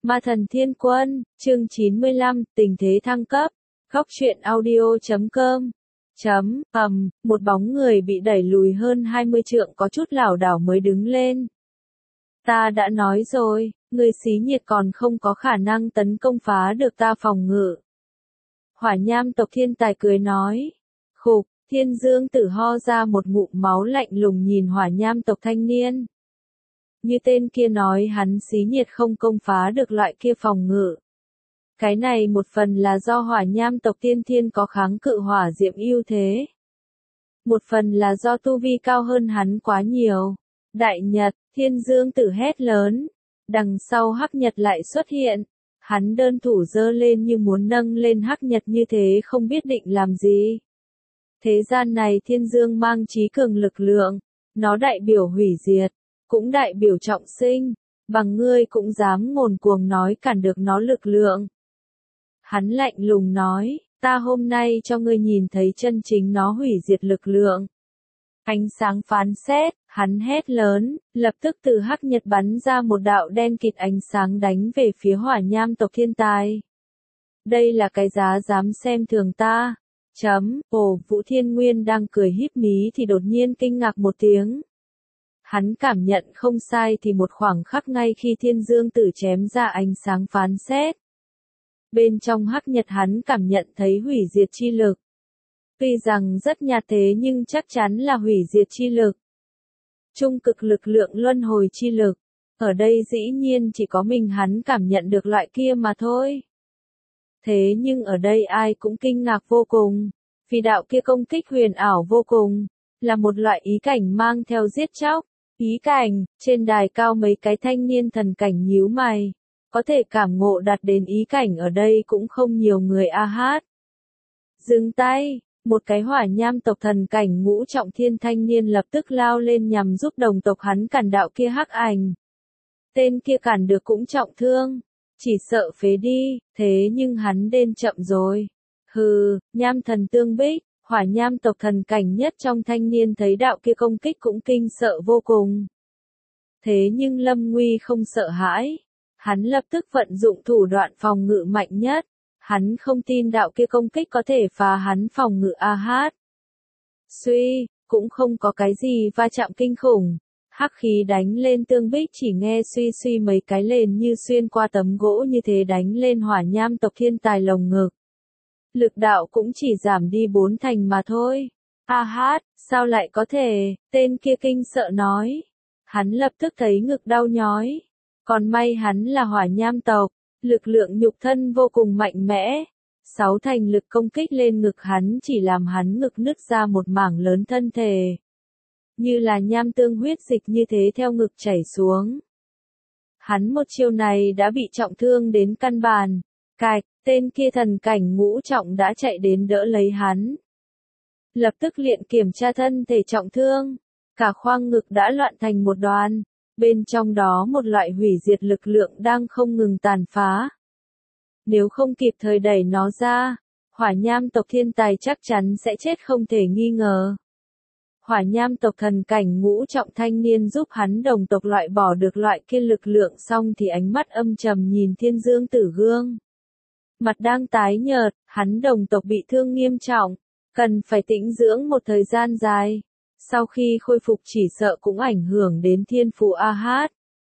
Ma thần thiên quân, chương 95, tình thế thăng cấp. Góc truyện audio.com. Một bóng người bị đẩy lùi hơn 20 trượng có chút lảo đảo mới đứng lên. Ta đã nói rồi, người xí nhiệt còn không có khả năng tấn công phá được ta phòng ngự. Hỏa nham tộc thiên tài cười nói. Khục, thiên dương tử ho ra một ngụm máu lạnh lùng nhìn hỏa nham tộc thanh niên. Như tên kia nói hắn xí nhiệt không công phá được loại kia phòng ngự. Cái này một phần là do hỏa nham tộc tiên thiên có kháng cự hỏa diệm ưu thế. Một phần là do tu vi cao hơn hắn quá nhiều. Đại Nhật, thiên dương tử hét lớn. Đằng sau hắc nhật lại xuất hiện. Hắn đơn thủ giơ lên như muốn nâng lên hắc nhật như thế không biết định làm gì. Thế gian này thiên dương mang trí cường lực lượng. Nó đại biểu hủy diệt. Cũng đại biểu trọng sinh, bằng ngươi cũng dám ngồn cuồng nói cản được nó lực lượng. Hắn lạnh lùng nói, ta hôm nay cho ngươi nhìn thấy chân chính nó hủy diệt lực lượng. Ánh sáng phán xét, hắn hét lớn, lập tức từ hắc nhật bắn ra một đạo đen kịt ánh sáng đánh về phía hỏa nham tộc thiên tài. Đây là cái giá dám xem thường ta. Vũ Thiên Nguyên đang cười híp mí thì đột nhiên kinh ngạc một tiếng. Hắn cảm nhận không sai thì một khoảng khắc ngay khi thiên dương tử chém ra ánh sáng phán xét. Bên trong hắc nhật hắn cảm nhận thấy hủy diệt chi lực. Tuy rằng rất nhạt thế nhưng chắc chắn là hủy diệt chi lực. Trung cực lực lượng luân hồi chi lực. Ở đây dĩ nhiên chỉ có mình hắn cảm nhận được loại kia mà thôi. Thế nhưng ở đây ai cũng kinh ngạc vô cùng. Vì đạo kia công kích huyền ảo vô cùng. Là một loại ý cảnh mang theo giết chóc. Ý cảnh, trên đài cao mấy cái thanh niên thần cảnh nhíu mày. Có thể cảm ngộ đạt đến ý cảnh ở đây cũng không nhiều người a hát. Dừng tay, một cái hỏa nham tộc thần cảnh ngũ trọng thiên thanh niên lập tức lao lên nhằm giúp đồng tộc hắn cản đạo kia hắc ảnh. Tên kia cản được cũng trọng thương, chỉ sợ phế đi, thế nhưng hắn đến chậm rồi. Hừ, nham thần tương bích. Hỏa nham tộc thần cảnh nhất trong thanh niên thấy đạo kia công kích cũng kinh sợ vô cùng. Thế nhưng Lâm Nguy không sợ hãi. Hắn lập tức vận dụng thủ đoạn phòng ngự mạnh nhất. Hắn không tin đạo kia công kích có thể phá hắn phòng ngự a hát. Suy, cũng không có cái gì va chạm kinh khủng. Hắc khí đánh lên tương bích chỉ nghe suy suy mấy cái lên như xuyên qua tấm gỗ như thế đánh lên hỏa nham tộc thiên tài lồng ngực. Lực đạo cũng chỉ giảm đi 4 thành mà thôi. A hát, sao lại có thể, tên kia kinh sợ nói. Hắn lập tức thấy ngực đau nhói. Còn may hắn là hỏa nham tộc, lực lượng nhục thân vô cùng mạnh mẽ. 6 thành lực công kích lên ngực hắn chỉ làm hắn ngực nứt ra một mảng lớn thân thể. Như là nham tương huyết dịch như thế theo ngực chảy xuống. Hắn một chiêu này đã bị trọng thương đến căn bản. Cạch. Tên kia thần cảnh ngũ trọng đã chạy đến đỡ lấy hắn. Lập tức liền kiểm tra thân thể trọng thương. Cả khoang ngực đã loạn thành một đoàn. Bên trong đó một loại hủy diệt lực lượng đang không ngừng tàn phá. Nếu không kịp thời đẩy nó ra, hỏa nham tộc thiên tài chắc chắn sẽ chết không thể nghi ngờ. Hỏa nham tộc thần cảnh ngũ trọng thanh niên giúp hắn đồng tộc loại bỏ được loại kia lực lượng xong thì ánh mắt âm trầm nhìn thiên dương tử gương. Mặt đang tái nhợt, hắn đồng tộc bị thương nghiêm trọng, cần phải tĩnh dưỡng một thời gian dài. Sau khi khôi phục chỉ sợ cũng ảnh hưởng đến thiên phú a hát.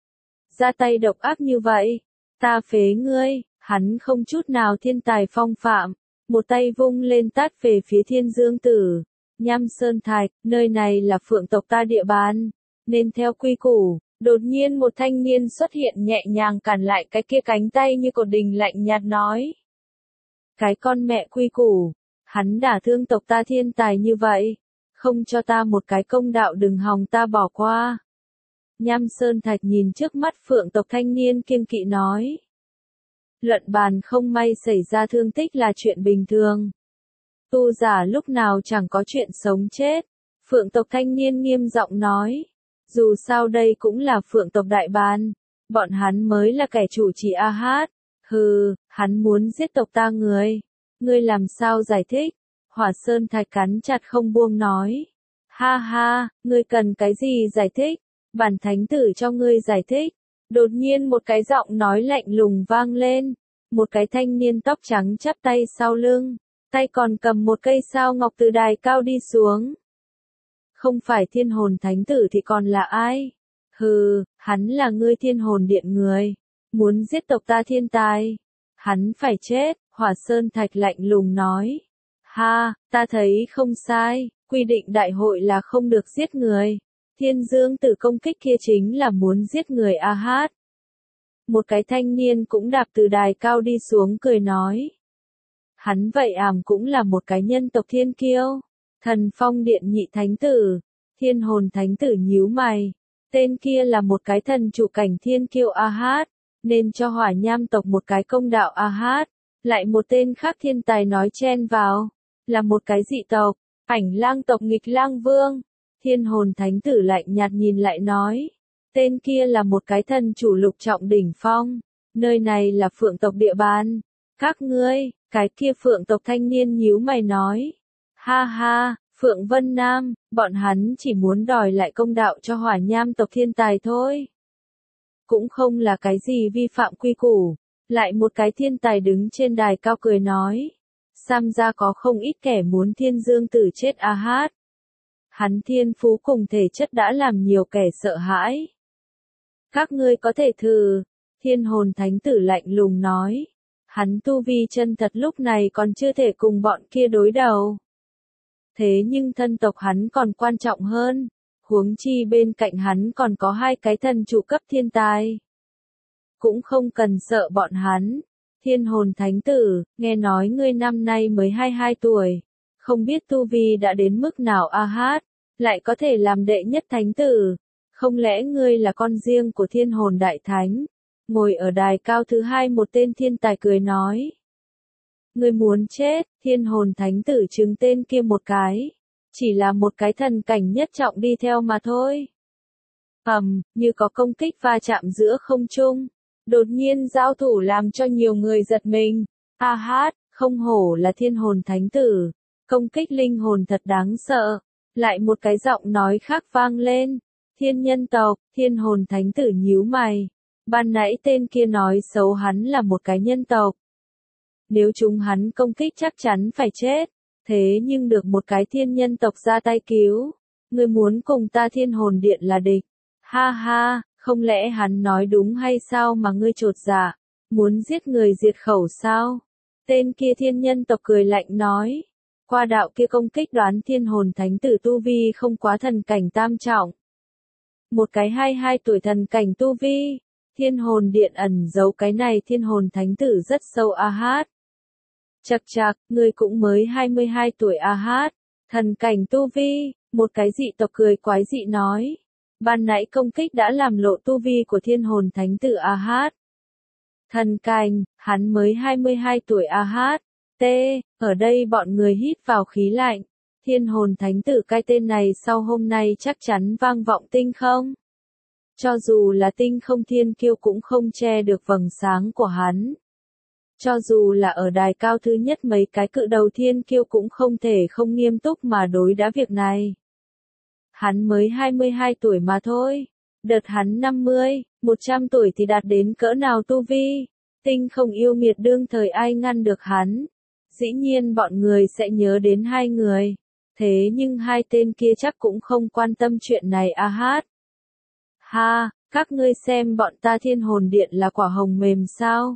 Ra tay độc ác như vậy, ta phế ngươi, hắn không chút nào thiên tài phong phạm, một tay vung lên tát về phía thiên dương tử. Nham Sơn Thạch, nơi này là phượng tộc ta địa bàn, nên theo quy củ. Đột nhiên một thanh niên xuất hiện nhẹ nhàng cản lại cái kia cánh tay như cột đình lạnh nhạt nói. Cái con mẹ quy củ, hắn đả thương tộc ta thiên tài như vậy, không cho ta một cái công đạo đừng hòng ta bỏ qua. Nham Sơn Thạch nhìn trước mắt phượng tộc thanh niên kiêng kỵ nói. Luận bàn không may xảy ra thương tích là chuyện bình thường. Tu giả lúc nào chẳng có chuyện sống chết, phượng tộc thanh niên nghiêm giọng nói. Dù sao đây cũng là phượng tộc đại ban, bọn hắn mới là kẻ chủ trì a hát. Hừ, hắn muốn giết tộc ta người. Ngươi làm sao giải thích? Hỏa Sơn Thạch cắn chặt không buông nói. Ha ha, ngươi cần cái gì giải thích? Bản thánh tử cho ngươi giải thích. Đột nhiên một cái giọng nói lạnh lùng vang lên. Một cái thanh niên tóc trắng chắp tay sau lưng, tay còn cầm một cây sao ngọc từ đài cao đi xuống. Không phải Thiên Hồn Thánh Tử thì còn là ai? Hừ, hắn là ngươi Thiên Hồn Điện người, muốn giết tộc ta Thiên Tài. Hắn phải chết, Hỏa Sơn Thạch lạnh lùng nói. Ha, ta thấy không sai, quy định đại hội là không được giết người. Thiên Dương Tử công kích kia chính là muốn giết người a hát. Một cái thanh niên cũng đạp từ đài cao đi xuống cười nói. Hắn vậy cũng là một cái nhân tộc thiên kiêu. Thần Phong Điện nhị thánh tử. Thiên Hồn Thánh Tử nhíu mày. Tên kia là một cái thần chủ cảnh thiên kiêu a hát. Nên cho Hỏa Nham tộc một cái công đạo a hát. Lại một tên khác thiên tài nói chen vào. Là một cái dị tộc. Ảnh lang tộc nghịch lang vương. Thiên Hồn Thánh Tử lạnh nhạt nhìn lại nói. Tên kia là một cái thần chủ lục trọng đỉnh phong. Nơi này là Phượng tộc địa bàn. Các ngươi, cái kia Phượng tộc thanh niên nhíu mày nói. Ha ha, Phượng Vân Nam, bọn hắn chỉ muốn đòi lại công đạo cho Hỏa Nham tộc thiên tài thôi. Cũng không là cái gì vi phạm quy củ. Lại một cái thiên tài đứng trên đài cao cười nói. Sam gia có không ít kẻ muốn Thiên Dương Tử chết a hát. Hắn thiên phú cùng thể chất đã làm nhiều kẻ sợ hãi. Các ngươi có thể thử. Thiên Hồn Thánh Tử lạnh lùng nói. Hắn tu vi chân thật lúc này còn chưa thể cùng bọn kia đối đầu. Thế nhưng thân tộc hắn còn quan trọng hơn. Huống chi bên cạnh hắn còn có hai cái thần chủ cấp thiên tài. Cũng không cần sợ bọn hắn. Thiên Hồn Thánh Tử, nghe nói ngươi năm nay mới 22 tuổi. Không biết tu vi đã đến mức nào a hát. Lại có thể làm đệ nhất thánh tử. Không lẽ ngươi là con riêng của Thiên Hồn Đại Thánh? Ngồi ở đài cao thứ hai một tên thiên tài cười nói. Ngươi muốn chết, Thiên Hồn Thánh Tử trừng tên kia một cái. Chỉ là một cái thần cảnh nhất trọng đi theo mà thôi. Như có công kích va chạm giữa không trung. Đột nhiên giao thủ làm cho nhiều người giật mình. A hát, không hổ là Thiên Hồn Thánh Tử. Công kích linh hồn thật đáng sợ. Lại một cái giọng nói khác vang lên. Thiên nhân tộc, Thiên Hồn Thánh Tử nhíu mày. Ban nãy tên kia nói xấu hắn là một cái nhân tộc. Nếu chúng hắn công kích chắc chắn phải chết. Thế nhưng được một cái thiên nhân tộc ra tay cứu. Ngươi muốn cùng ta Thiên Hồn Điện là địch. Ha ha, không lẽ hắn nói đúng hay sao mà ngươi chột dạ? Muốn giết người diệt khẩu sao? Tên kia thiên nhân tộc cười lạnh nói. Qua đạo kia công kích đoán Thiên Hồn Thánh Tử tu vi không quá thần cảnh tam trọng. Một cái 22 tuổi thần cảnh tu vi. Thiên Hồn Điện ẩn giấu cái này Thiên Hồn Thánh Tử rất sâu a hát. Chậc chạc, ngươi cũng mới 22 tuổi a hát. Thần cảnh tu vi, một cái dị tộc cười quái dị nói. Ban nãy công kích đã làm lộ tu vi của Thiên Hồn Thánh Tử a hát. Thần cảnh, hắn mới 22 tuổi a hát. Ở đây bọn người hít vào khí lạnh. Thiên Hồn Thánh Tử cái tên này sau hôm nay chắc chắn vang vọng tinh không? Cho dù là tinh không thiên kiêu cũng không che được vầng sáng của hắn. Cho dù là ở đài cao thứ nhất mấy cái cự đầu thiên kiêu cũng không thể không nghiêm túc mà đối đãi việc này. Hắn mới 22 tuổi mà thôi. Đợt hắn 50, 100 tuổi thì đạt đến cỡ nào tu vi? Tinh không yêu nghiệt đương thời ai ngăn được hắn? Dĩ nhiên bọn người sẽ nhớ đến hai người. Thế nhưng hai tên kia chắc cũng không quan tâm chuyện này a hát. Ha, các ngươi xem bọn ta Thiên Hồn Điện là quả hồng mềm sao?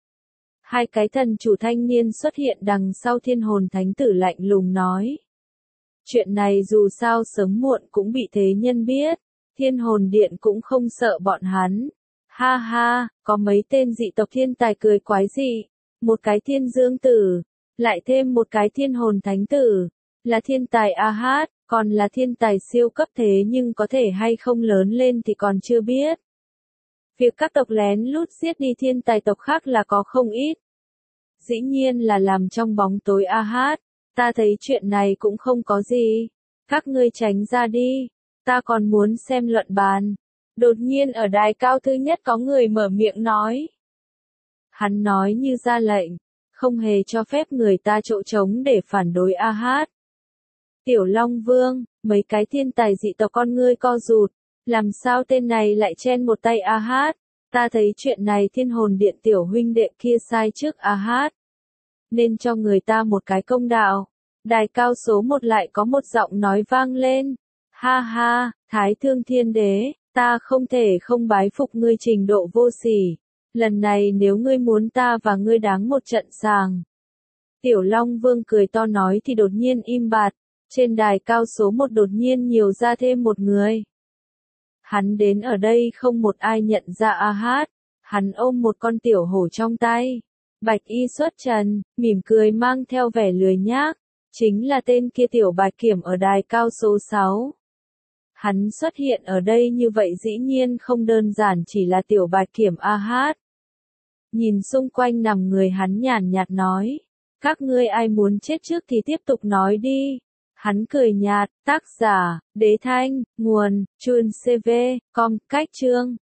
Hai cái thần chủ thanh niên xuất hiện đằng sau Thiên Hồn Thánh Tử lạnh lùng nói. Chuyện này dù sao sớm muộn cũng bị thế nhân biết. Thiên Hồn Điện cũng không sợ bọn hắn. Ha ha, có mấy tên dị tộc thiên tài cười quái dị. Một cái Thiên Dương Tử. Lại thêm một cái Thiên Hồn Thánh Tử. Là thiên tài a hát. Còn là thiên tài siêu cấp thế nhưng có thể hay không lớn lên thì còn chưa biết. Việc các tộc lén lút giết đi thiên tài tộc khác là có không ít. Dĩ nhiên là làm trong bóng tối a hát. Ta thấy chuyện này cũng không có gì. Các ngươi tránh ra đi. Ta còn muốn xem luận bàn. Đột nhiên ở đài cao thứ nhất có người mở miệng nói. Hắn nói như ra lệnh. Không hề cho phép người ta chỗ trống để phản đối a hát. Tiểu Long Vương, mấy cái thiên tài dị tộc con ngươi co rụt. Làm sao tên này lại chen một tay a hát. Ta thấy chuyện này Thiên Hồn Điện tiểu huynh đệ kia sai trước hát. Nên cho người ta một cái công đạo. Đài cao số 1 lại có một giọng nói vang lên. Ha ha, Thái Thương Thiên Đế, ta không thể không bái phục ngươi trình độ vô sỉ. Lần này nếu ngươi muốn ta và ngươi đáng một trận sàng. Tiểu Long Vương cười to nói thì đột nhiên im bặt. Trên đài cao số 1 đột nhiên nhiều ra thêm một người. Hắn đến ở đây không một ai nhận ra hát. Hắn ôm một con tiểu hổ trong tay. Bạch y xuất trần, mỉm cười mang theo vẻ lười nhác. Chính là tên kia tiểu Bạch Kiểm ở đài cao số 6. Hắn xuất hiện ở đây như vậy dĩ nhiên không đơn giản chỉ là tiểu Bạch Kiểm hát. Nhìn xung quanh nằm người hắn nhàn nhạt nói. Các ngươi ai muốn chết trước thì tiếp tục nói đi. Hắn cười nhạt, tác giả, Đế Thanh, nguồn, Chun CV, com, cách chương.